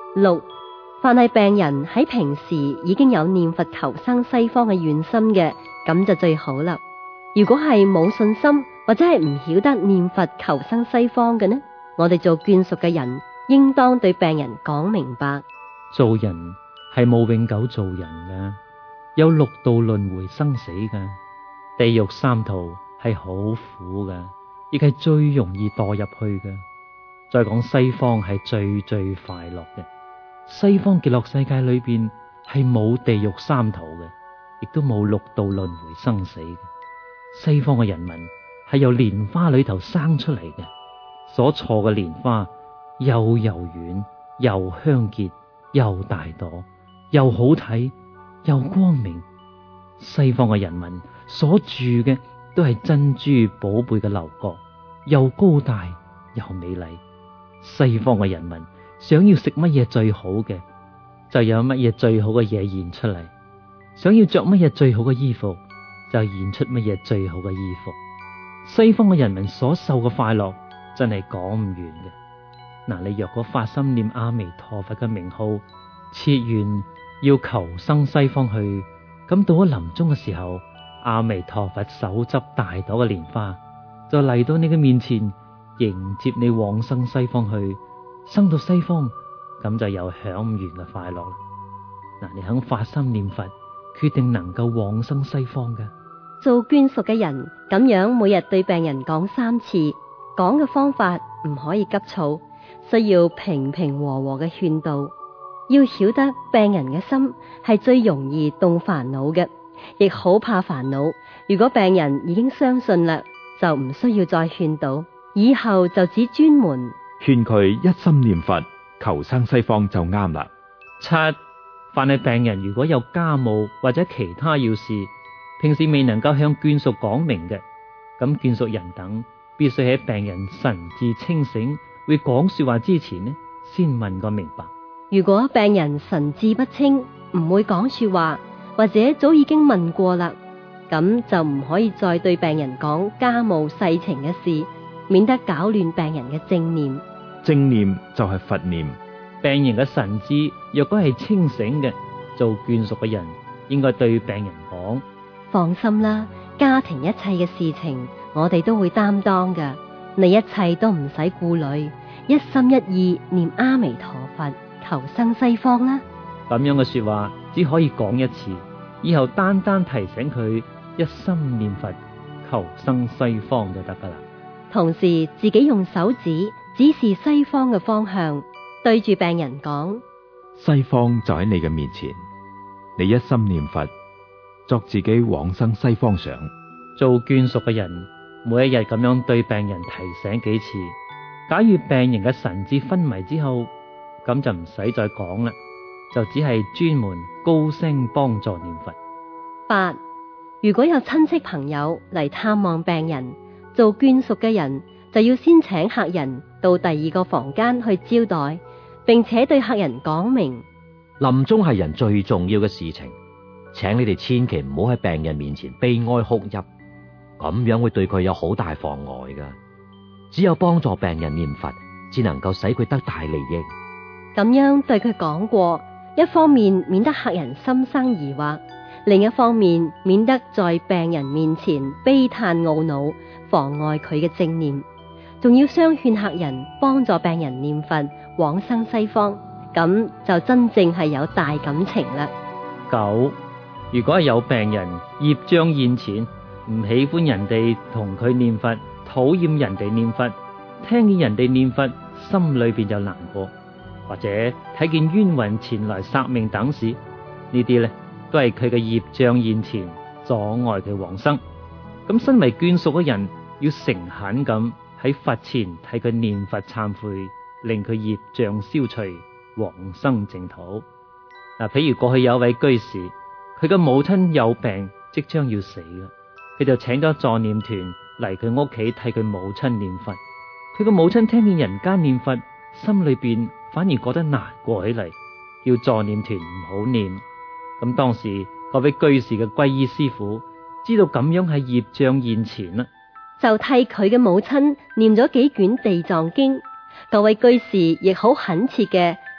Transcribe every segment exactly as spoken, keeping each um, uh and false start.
六，凡係病人喺平時已經有念佛求生西方嘅願心嘅，咁就最好啦。如果係冇信心或者係唔曉得念佛求生西方嘅呢，我哋做眷屬嘅人應當對病人講明白。 做人係冇永久做人噶，有六道輪迴生死噶，地獄三途係好苦噶，亦係最容易墮入去噶。再講西方係最最快樂嘅，西方極樂世界裏邊係冇地獄三途嘅，亦都冇六道輪迴生死嘅。西方嘅人民係由蓮花裏頭生出嚟嘅，所錯嘅蓮花又柔軟又香潔又大朵又好睇又光明。西方嘅人民所住嘅都係珍珠寶貝嘅樓閣，又高大又美麗。西方嘅人民想要食乜嘢最好嘅，就有乜嘢最好嘅嘢現出嚟；想要着乜嘢最好嘅衣服，就現出乜嘢最好嘅衣服。西方嘅人民所受嘅快樂真係講唔完嘅。嗱，你若果發心念阿彌陀佛嘅名號，切願要求生西方去，咁到咗臨終嘅時候，阿彌陀佛手執大朵嘅蓮花，就嚟到你嘅面前，迎接你往生西方去。生到西方，咁就有享唔完嘅快樂啦。嗱，你肯發心念佛，決定能夠往生西方嘅。 做眷屬嘅人咁樣每日對病人講三次，講嘅方法唔可以急躁，需要平平和和嘅勸導。要曉得病人嘅心係最容易動煩惱嘅，亦好怕煩惱。如果病人已經相信啦，就唔需要再勸導，以後就只專門勸佢一心念佛求生西方就啱啦。 七，凡係病人如果有家務或者其他要事，平時未能夠向眷屬講明嘅，咁眷屬人等必須喺病人神志清醒會講說話之前呢，先問個明白。 如果病人神志不清，唔會講說話，或者早已經問過啦，咁就唔可以再對病人講家務世情嘅事，免得搞亂病人嘅正念。 正念就係佛念。 病人嘅神志若果係清醒嘅，做眷屬嘅人應該對病人講： 放心啦，家庭一切嘅事情我哋都會擔當㗎，你一切都唔使顧慮，一心一意念阿彌陀佛求生西方啦。 咁樣嘅說話只可以講一次，以後單單提醒佢一心念佛求生西方就得噶啦。 同時自己用手指指示西方嘅方向，對住病人講： 西方就喺你嘅面前，你一心念佛，作自己往生西方想。 做眷屬嘅人每一日咁樣對病人提醒幾次，假如病人嘅神志昏迷之後，咁就唔使再講啦，就只係專門高聲幫助念佛。 八，如果有親戚朋友嚟探望病人，做眷屬嘅人就要先請客人到第二個房間去招待，並且對客人講明： 臨終係人最重要嘅事情，請你哋千祈唔好喺病人面前悲哀哭泣，咁樣會對佢有好大妨礙噶。只有幫助病人念佛，只能夠使佢得大利益。 咁樣對佢講過，一方面免得客人心生疑惑，另一方面免得在病人面前悲嘆懊惱，妨礙佢嘅正念。仲要相勸客人幫助病人念佛往生西方，咁就真正係有大感情啦。 九，如果係有病人業障現前，唔喜歡人哋同佢念佛，討厭人哋念佛，聽見人哋念佛心裏邊就難過，或者睇見冤魂前來殺命等事，呢啲呢都係佢嘅業障現前，阻礙佢往生。咁身為眷屬嘅人要誠懇咁喺佛前替佢念佛懺悔，令佢業障消除，往生淨土。嗱，譬如過去有位居士，佢嘅母親有病，即將要死啦，佢就請咗助念團嚟佢屋企替佢母親念佛。佢嘅母親聽見人間念佛，心裏邊反而覺得難過起嚟，叫助念團唔好念。咁當時嗰位居士嘅皈依師父知道咁樣係業障現前啦， 就替佢嘅母親念咗幾卷地藏經。嗰位居士亦好懇切嘅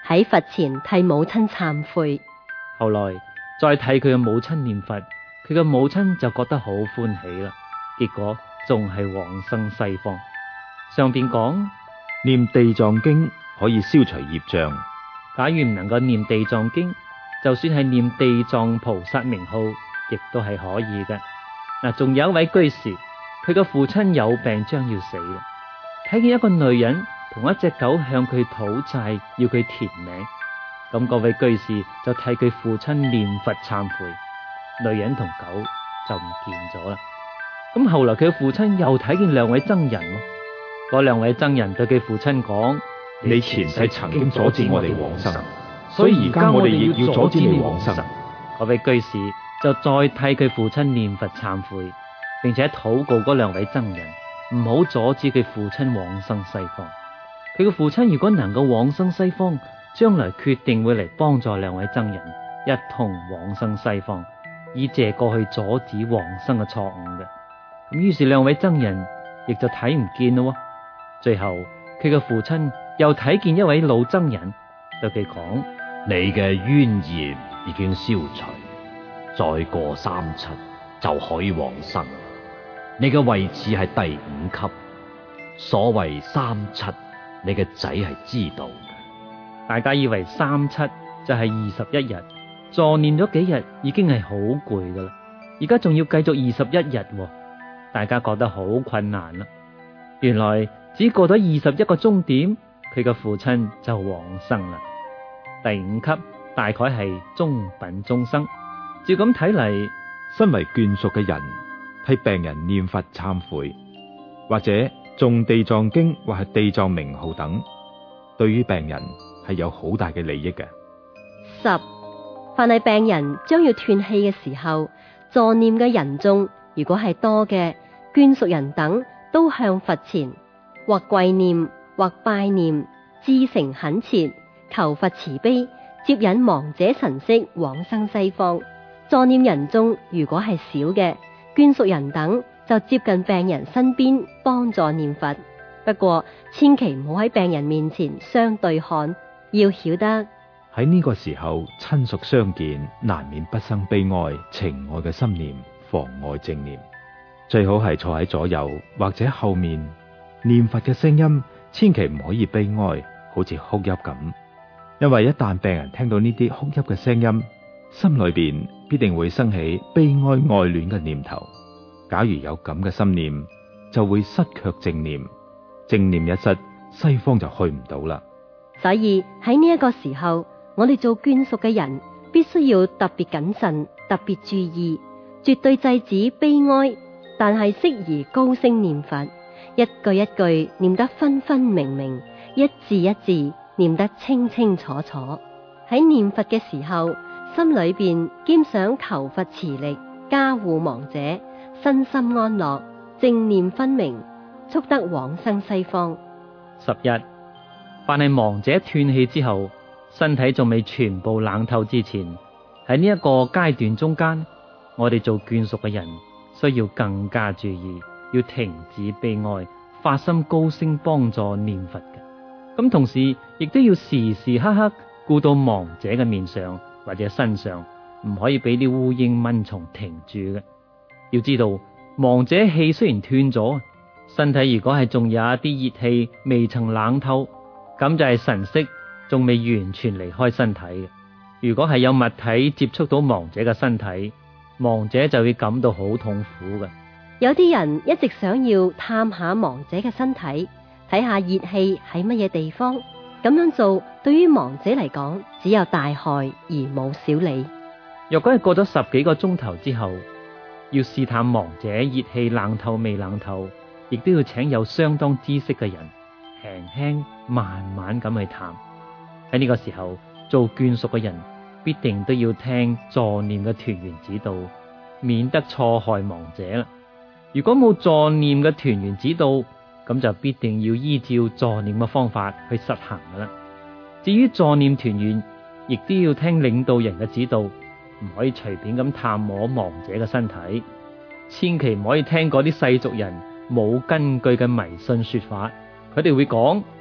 喺佛前替母親懺悔。 後來再替佢嘅母親念佛，佢嘅母親就覺得好歡喜啦。結果仲係往生西方。上邊講念地藏經可以消除業障。 假如唔能夠念地藏經，就算係念地藏菩薩名號，亦都係可以嘅。嗱，仲有一位居士，佢嘅父親有病將要死啦，睇見一個女人同一隻狗向佢討債，要佢填名，咁嗰位居士就替佢父親念佛懺悔，女人同狗就唔見咗啦。咁後來佢嘅父親又睇見兩位僧人，嗰兩位僧人對佢父親講： 你前世曾經阻止我哋往生，所以而家我哋亦要阻止你往生。 嗰位居士就再替佢父親念佛懺悔，並且禱告嗰兩位僧人唔好阻止佢父親往生西方。佢嘅父親如果能夠往生西方，將來決定會嚟幫助兩位僧人一同往生西方，以借過去阻止往生嘅錯誤嘅。咁於是兩位僧人亦就睇唔見咯。最後佢嘅父親又睇見一位老僧人，對佢講： 你嘅冤孽已經消除，再過三七就可以往生。你嘅位置係第五級，所謂三七，你嘅仔係知道嘅。 大家以為三七就係二十一日，助念咗幾日已經係好攰噶啦，而家仲要繼續二十一日，大家覺得好困難啦。原來只過咗二十一個鐘點，佢嘅父親就往生啦。第五級大概係中品中生。照咁睇嚟， 身為眷屬嘅人替病人念佛懺悔，或者誦地藏經或係地藏名號等，對於病人係有好大嘅利益嘅。 十，凡係病人將要斷氣嘅時候，助念嘅人眾如果係多嘅，眷屬人等都向佛前或跪念或拜念，至誠懇切，求佛慈悲，接引亡者神識往生西方。助念人眾如果係少嘅，眷屬人等就接近病人身邊幫助念佛。不過千祈唔好喺病人面前相對看，要曉得喺呢個時候親屬相見，難免不生悲哀情愛嘅心念，妨礙正念。最好係坐喺左右或者後面，念佛嘅聲音千祈唔可以悲哀，好似哭泣咁。因為一旦病人聽到呢啲哭泣嘅聲音，心裏邊必定會生起悲哀愛戀嘅念頭。假如有咁嘅心念，就會失卻正念，正念一失，西方就去唔到啦。 所以喺呢一個時候，我哋做眷屬嘅人必須要特別謹慎，特別注意，絕對制止悲哀，但係適宜高聲念佛，一句一句念得分分明明，一字一字念得清清楚楚。喺念佛嘅時候，心裏邊兼想求佛慈力加護亡者身心安樂，正念分明，速得往生西方。 十一，凡係亡者斷氣之後，身體仲未全部冷透之前，喺呢一個階段中間，我哋做眷屬嘅人需要更加注意，要停止悲哀，發心高聲幫助念佛嘅。咁同時亦都要時時刻刻顧到亡者嘅面上或者身上，唔可以俾啲烏蠅蚊蟲停住嘅。要知道，亡者氣雖然斷咗，身體如果係仲有一啲熱氣未曾冷透，咁就係神識仲未完全離開身體嘅。如果係有物體接觸到亡者嘅身體，亡者就會感到好痛苦嘅。 有啲人一直想要探下亡者嘅身體，睇下熱氣喺乜嘢地方。咁樣做對於亡者嚟講，只有大害而冇小利。 若果係過咗十幾個鐘頭之後，要試探亡者熱氣冷透未冷透，亦都要請有相當知識嘅人，輕輕慢慢咁去探。喺呢個時候，做眷屬嘅人必定都要聽助念嘅團員指導，免得錯害亡者啦。如果冇助念嘅團員指導，咁就必定要依照助念嘅方法去實行噶啦。至於助念團員，亦都要聽領導人嘅指導，唔可以隨便咁探摸亡者嘅身體，千祈唔可以聽嗰啲世俗人冇根據嘅迷信說法。佢哋會講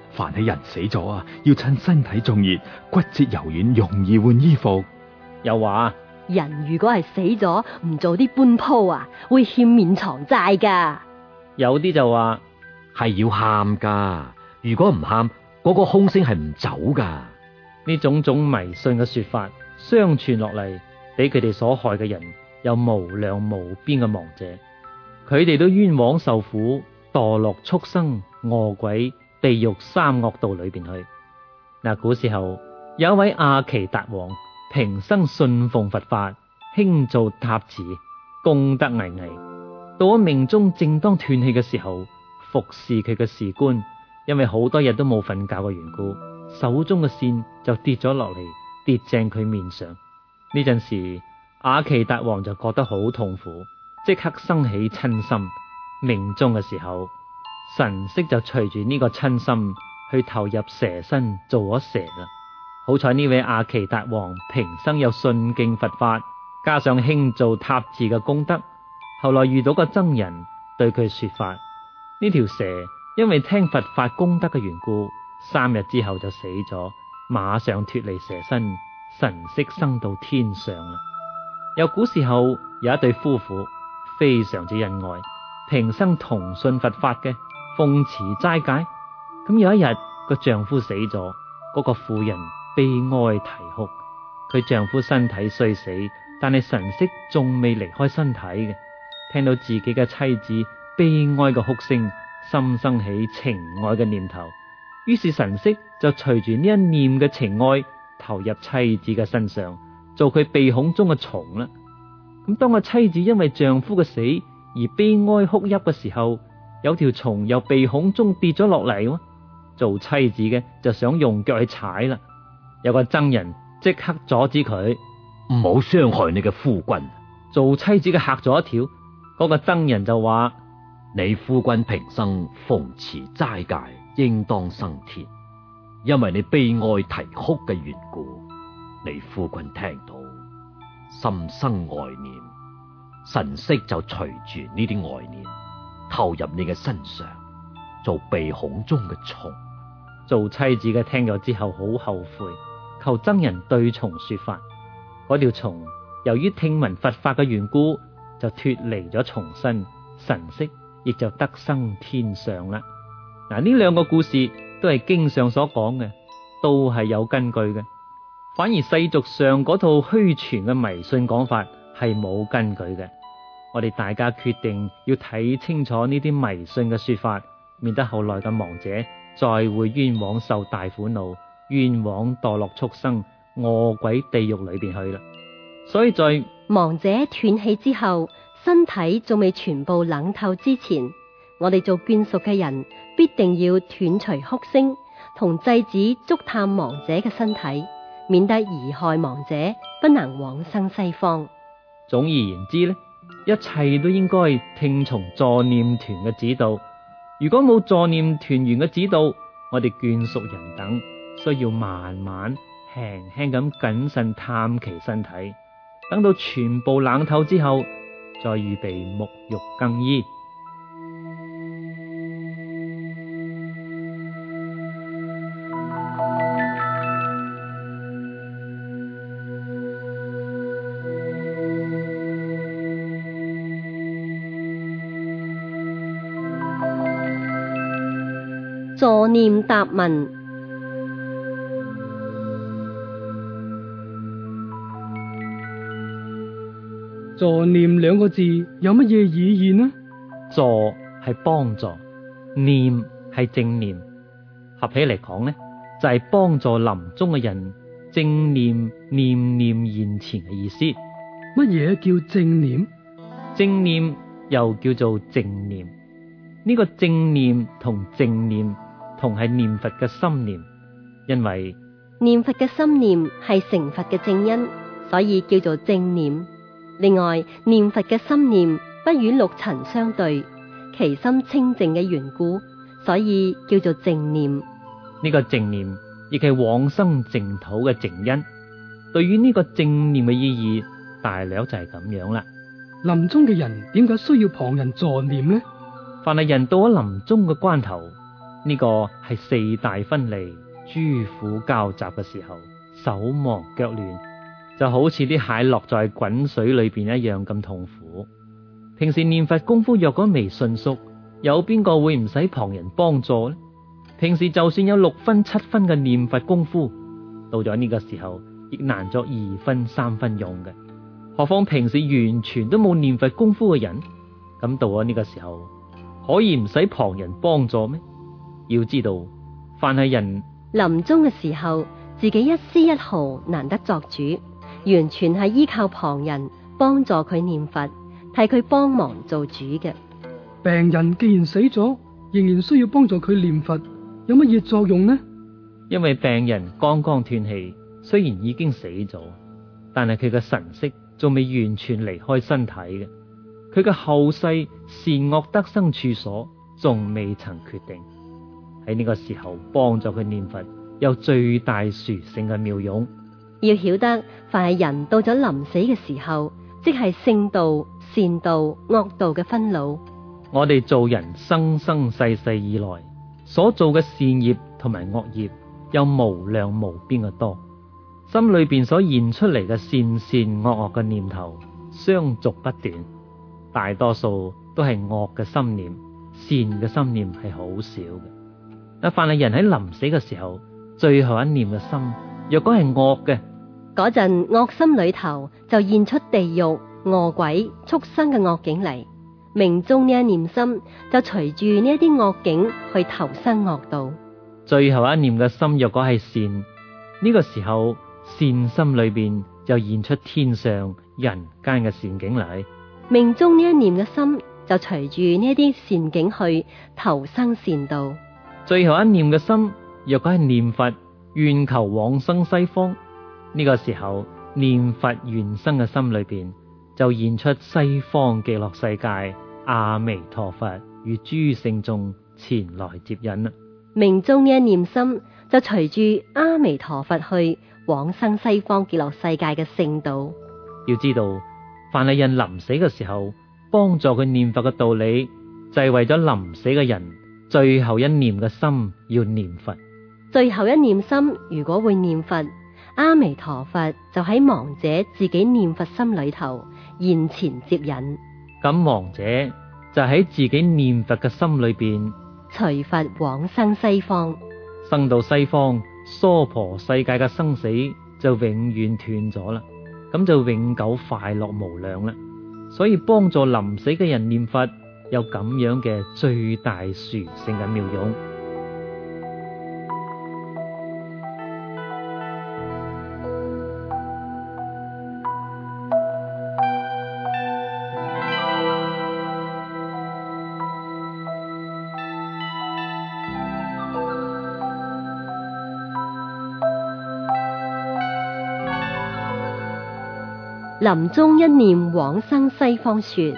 凡係人死咗啊，要趁身體仲熱、骨節柔軟，容易換衣服。 又話人如果係死咗，唔早啲搬鋪啊，會欠免床債噶。 有啲就話係要喊噶，如果唔喊，嗰個凶星係唔走噶。 呢種種迷信嘅說法相傳落嚟，俾佢哋所害嘅人有無量無邊嘅亡者，佢哋都冤枉受苦，墮落畜生、餓鬼、地獄三惡道裏邊去。嗱，古時候有一位阿奇達王，平生信奉佛法，興造塔寺，功德巍巍。到咗命中正當斷氣嘅時候，服侍佢嘅士官，因為好多日都冇瞓覺嘅緣故，手中嘅線就跌咗落嚟，跌正佢面上。呢陣時，阿奇達王就覺得好痛苦，即刻生起嗔心。命中嘅時候，神識就隨住呢個嗔心去投入蛇身做咗蛇啦。好彩呢位阿奇達王平生有信敬佛法，加上興造塔寺嘅功德，後來遇到個僧人對佢說法，呢條蛇因為聽佛法功德嘅緣故，三日之後就死咗，馬上脫離蛇身，神識升到天上啦。有古時候有一對夫婦非常之恩愛，平生同信佛法嘅，奉持齋戒。咁有一日個丈夫死咗，嗰個婦人悲哀啼哭。佢丈夫身體雖死，但係神識仲未離開身體嘅。聽到自己嘅妻子悲哀嘅哭聲，心生起情愛嘅念頭，於是神識就隨住呢一念嘅情愛投入妻子嘅身上，做佢鼻孔中嘅蟲啦。咁當個妻子因為丈夫嘅死而悲哀哭泣嘅時候，有條蟲由鼻孔中跌咗落嚟，做妻子嘅就想用腳去踩啦。有個僧人即刻阻止佢， 唔好傷害你嘅夫君。 做妻子嘅嚇咗一跳，嗰、那個僧人就話： 你夫君平生奉持齋戒，應當生天。因為你悲哀啼哭嘅緣故，你夫君聽到心生愛念，神識就隨住呢啲愛念投入你嘅身上，做鼻孔中嘅蟲。 做妻子嘅聽咗之後好後悔，求僧人對蟲說法。嗰條蟲由於聽聞佛法嘅緣故，就脫離咗蟲身，神識亦就得生天上啦。嗱，呢兩個故事都係經上所講嘅，都係有根據嘅。反而世俗上嗰套虛傳嘅迷信講法係冇根據嘅。我哋大家決定要睇清楚呢啲迷信嘅說法，免得後來嘅亡者再會冤枉受大苦惱，冤枉墮落畜生、餓鬼地獄裏邊去啦。所以在亡者斷氣之後，身體仲未全部冷透之前，我哋做眷屬嘅人必定要斷除哭聲，同祭子築探亡者嘅身體，免得貽害亡者不能往生西方。 總而言之呢，一切都應該聽從助念團嘅指導。如果冇助念團員嘅指導，我哋眷屬人等需要慢慢輕輕咁謹慎探其身體，等到全部冷透之後，再預備沐浴更衣。 助念答問。 助念兩個字有乜嘢意義呢？ 助係幫助，念係正念，合起嚟講呢，就係、是、幫助臨終嘅人正念念念現前嘅意思。 乜嘢叫正念？ 正念又叫做正念。呢、這個正念同正念同係念佛嘅心念，因為念佛嘅心念係成佛嘅正因，所以叫做正念。另外，念佛嘅心念不與六塵相對，其心清淨嘅緣故，所以叫做正念。 呢個正念亦係往生淨土嘅正因。對於呢個正念嘅意義，大略就係咁樣啦。 臨終嘅人點解需要旁人助念呢？ 凡係人到咗臨終嘅關頭， 呢個係四大分離、諸苦交集嘅時候，手忙腳亂，就好似啲蟹落在滾水裏邊一樣咁痛苦。平時念佛功夫若果未順熟，有邊個會唔使旁人幫助呢？平時就算有六分七分嘅念佛功夫，到咗呢個時候亦難作二分三分用嘅。何況平時完全都冇念佛功夫嘅人，咁到咗呢個時候可以唔使旁人幫助咩？要知道，凡係人臨終嘅時候，自己一絲一毫難得作主，完全係依靠旁人幫助佢念佛，替佢幫忙做主嘅。 病人既然死咗，仍然需要幫助佢念佛，有乜嘢作用呢？ 因為病人剛剛斷氣，雖然已經死咗，但係佢嘅神識仲未完全離開身體嘅，佢嘅後世善惡得生處所仲未曾決定。喺呢個時候幫助佢念佛，有最大殊勝嘅妙用。 要曉得，凡係人到咗臨死嘅時候，即係聖道、善道、惡道嘅分路。 我哋做人生生世世以來所做嘅善業同埋惡業，有無量無邊嘅多，心裏邊所現出嚟嘅善善惡惡嘅念頭相續不斷，大多數都係惡嘅心念，善嘅心念係好少嘅。但凡係人喺臨死嘅時候，最後一念嘅心若果係惡嘅， 嗰陣惡心裏頭就現出地獄、餓鬼、畜生嘅惡境嚟，命中呢一念心就隨住呢一啲惡境去投生惡道。 最後一念嘅心若果係善，呢個時候善心裏邊就現出天上人間嘅善境嚟， 命中呢一念嘅心就隨住呢一啲善境去投生善道。 最後一念嘅心若果係念佛願求往生西方，呢個時候念佛願生嘅心裏邊就現出西方極樂世界阿彌陀佛與諸聖眾前來接引啦。 命中呢一念心就隨住阿彌陀佛去往生西方極樂世界嘅聖道。 要知道，凡係人臨死嘅時候幫助佢念佛嘅道理，就係為咗臨死嘅人最後一念嘅心要念佛。 最後一念心如果會念佛，阿彌陀佛就喺亡者自己念佛心裏頭現前接引。 咁亡者就喺自己念佛嘅心裏邊隨佛往生西方， 生到西方娑婆世界嘅生死就永遠斷咗啦，咁就永久快樂無量啦。所以幫助臨死嘅人念佛有咁樣嘅最大殊勝嘅妙用。 臨終一念往生西方說，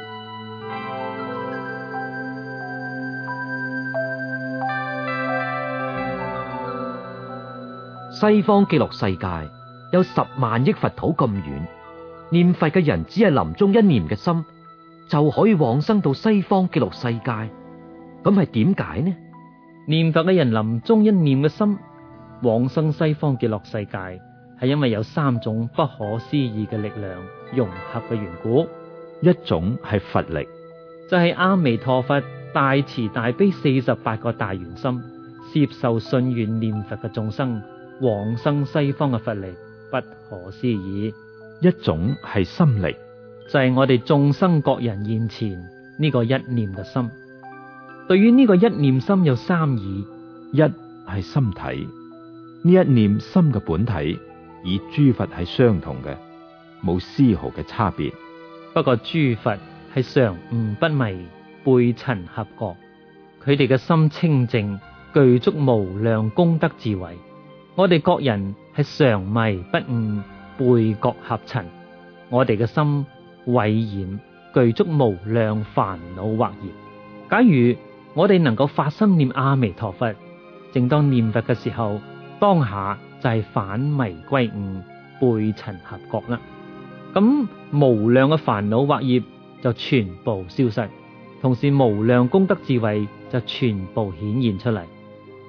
西方極樂世界有十萬億佛土咁遠，念佛嘅人只係臨終一念嘅心，就可以往生到西方極樂世界。咁係點解呢？ 念佛嘅人臨終一念嘅心往生西方極樂世界，係因為有三種不可思議嘅力量融合嘅緣故。 一種係佛力， 就係阿彌陀佛大慈大悲四十八個大願心，接受信願念佛嘅眾生往生西方嘅佛力不可思議。 一種係心力， 就係我哋眾生各人現前呢個一念嘅心。對於呢個一念心有三義： 一係心體，呢一念心嘅本體與諸佛係相同嘅，冇絲毫嘅差別。 不過諸佛係常悟不迷，背塵合覺，佢哋嘅心清淨，具足無量功德智慧。我哋各人係常迷不悟，背覺合塵，我哋嘅心穢染，具足無量煩惱惑業。假如我哋能夠發心念阿彌陀佛，正當念佛嘅時候，當下就係反迷歸悟，背塵合覺啦。咁無量嘅煩惱惑業就全部消失，同時無量功德智慧就全部顯現出嚟。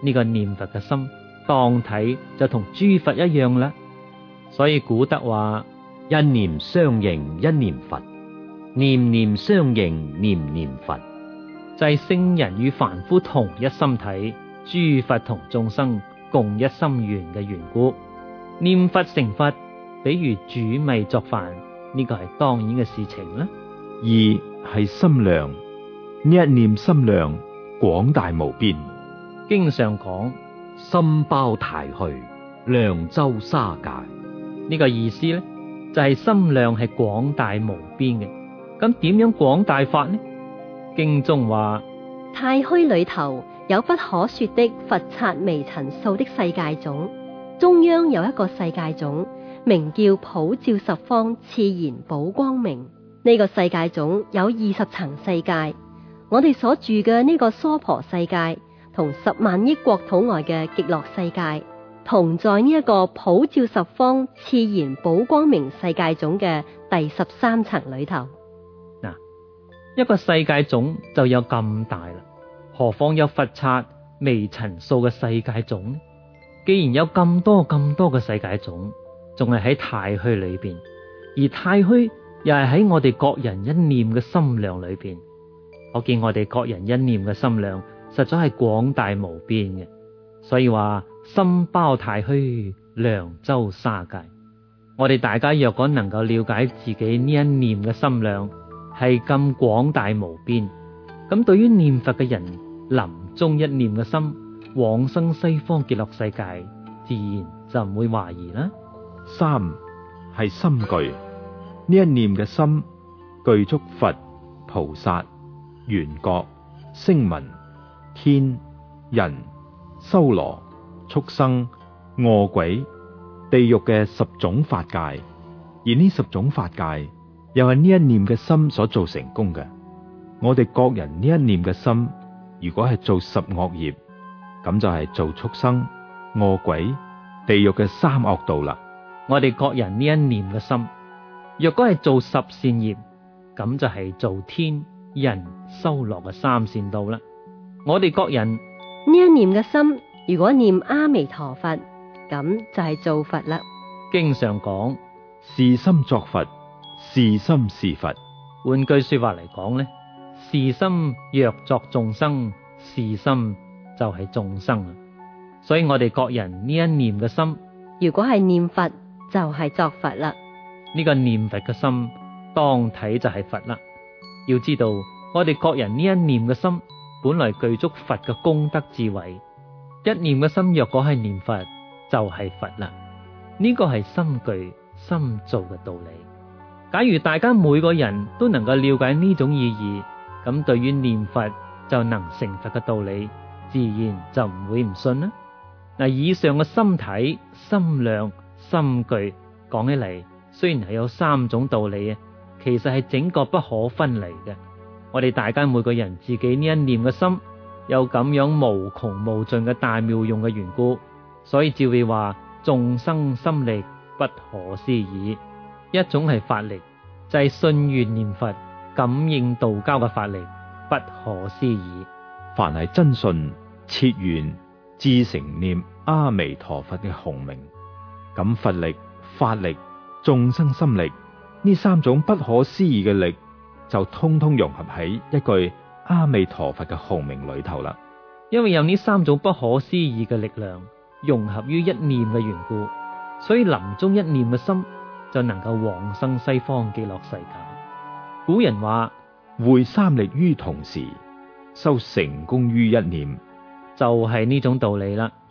呢個念佛嘅心，當體就同諸佛一樣啦。所以古德話： 一念相應一念佛，念念相應念念佛， 就係聖人與凡夫同一心體，諸佛同眾生共一心願嘅緣故。念佛成佛，比如煮米作飯，呢個係當然嘅事情啦。 二係心量，呢一念心量廣大無邊。 經常講心包太虛，量周沙界。 呢個意思呢，就係心量係廣大無邊嘅。咁點樣廣大法呢？經中話： 太虛裏頭有不可說的佛剎微塵數的世界種，中央有一個世界種，名叫普照十方，熾然寶光明。呢、這個世界種有二十層世界，我哋所住嘅呢個娑婆世界，同十萬億國土外嘅極樂世界，同在呢一個普照十方熾然寶光明世界種嘅第十三層裏頭。 嗱，一個世界種就有咁大啦，何況有佛剎微塵數嘅世界種呢？既然有咁多咁多嘅世界種，仲係喺太虛裏邊，而太虛又係喺我哋各人一念嘅心量裏邊。可見我哋各人一念嘅心量實在係廣大無邊嘅，所以話心包太虛，量周沙界。我哋大家若果能夠了解自己呢一念嘅心量係咁廣大無邊，咁對於念佛嘅人臨終一念嘅心往生西方極樂世界，自然就唔會懷疑啦。 三係心具，呢一念嘅心具足佛、菩薩、緣覺、聲聞、天、人、修羅、畜生、餓鬼、地獄嘅十種法界，而呢十種法界又係呢一念嘅心所做成功嘅。我哋各人呢一念嘅心，如果係做十惡業，咁就係做畜生、餓鬼、地獄嘅三惡道啦。 我哋各人呢一念嘅心，若果係做十善業，咁就係做天、人、修羅嘅三善道啦。我哋各人呢一念嘅心，如果念阿彌陀佛，咁就係做佛啦。 經常講是心作佛，是心是佛。 換句說話嚟講呢，是心若作眾生，是心就係眾生啦。所以我哋各人呢一念嘅心， 如果係念佛，就係作佛啦。 呢個念佛嘅心，當體就係佛啦。要知道，我哋各人呢一念嘅心，本來具足佛嘅功德智慧。一念嘅心若果係念佛，就係佛啦。呢個係心具心做嘅道理。假如大家每個人都能夠了解呢種意義，咁對於念佛就能成佛嘅道理，自然就唔會唔信啦。嗱，以上嘅心體、心量、心具講起嚟，雖然係有三種道理啊，其實係整個不可分離嘅。我哋大家每個人自己呢一念嘅心，有咁樣無窮無盡嘅大妙用嘅緣故，所以照會話眾生心力不可思議。一種係法力，就係、是、信願念佛、感應道交嘅法力，不可思議。 凡係真信、切願、至誠念阿彌陀佛嘅洪名，咁佛力、法力、眾生心力呢三種不可思議嘅力，就通通融合喺一句阿彌陀佛嘅洪名裏頭啦。 因為有呢三種不可思議嘅力量融合於一念嘅緣故，所以臨終一念嘅心就能夠往生西方極樂世界。古人話會三力於同時，修成功於一念， 就係呢種道理啦。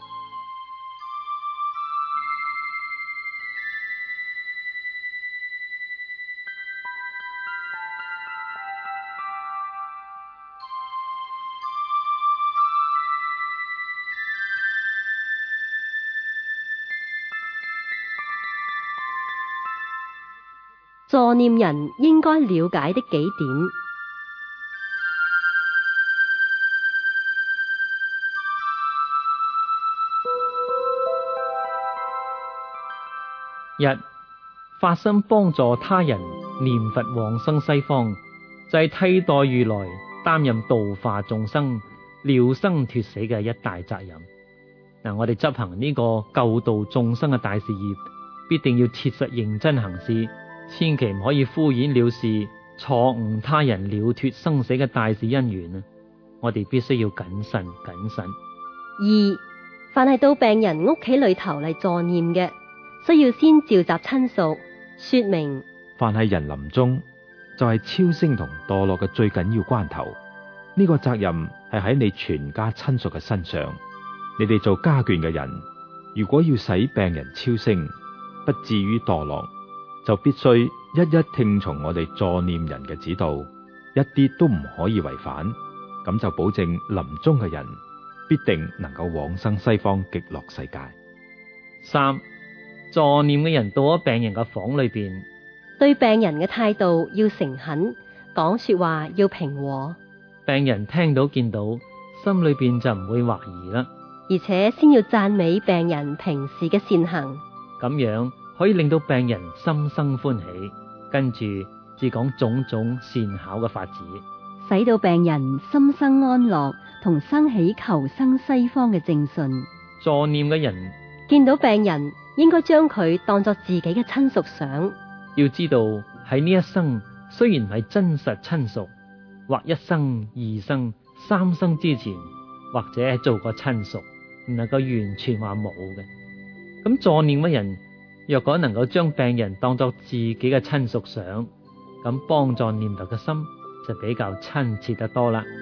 助念人應該了解的幾點。 一、發心幫助他人念佛往生西方，就係、是、替代如來擔任度化眾生、了生脫死嘅一大責任。 嗱，我哋執行呢個救度眾生嘅大事業，必定要切實認真行事，千祈唔可以敷衍了事，錯誤他人了脫生死嘅大事因緣啊！我哋必須要謹慎謹慎。 二，凡係到病人屋企裏頭嚟助念嘅，需要先召集親屬，說明凡係人臨終就係超升同墮落嘅最緊要關頭，呢個責任係喺你全家親屬嘅身上。你哋做家眷嘅人，如果要使病人超升，不至於墮落，就必須一一聽從我哋助念人嘅指導，一啲都唔可以違反，咁就保證臨終嘅人必定能夠往生西方極樂世界。 三，助念嘅人到咗病人嘅房裏邊， 對病人嘅態度要誠懇，講說話要平和， 病人聽到見到，心裏邊就唔會懷疑啦。 而且先要讚美病人平時嘅善行， 咁樣可以令到病人心生歡喜，跟住至講種種善巧嘅法子， 使到病人心生安樂，同生起求生西方嘅正信。 助念嘅人見到病人，應該將佢當作自己嘅親屬想。 要知道喺呢一生雖然係真實親屬，或一生、二生、三生之前，或者係做過親屬，唔能夠完全話冇嘅。咁助念嘅人若果能夠將病人當作自己嘅親屬想，咁幫助念頭嘅心就比較親切得多啦。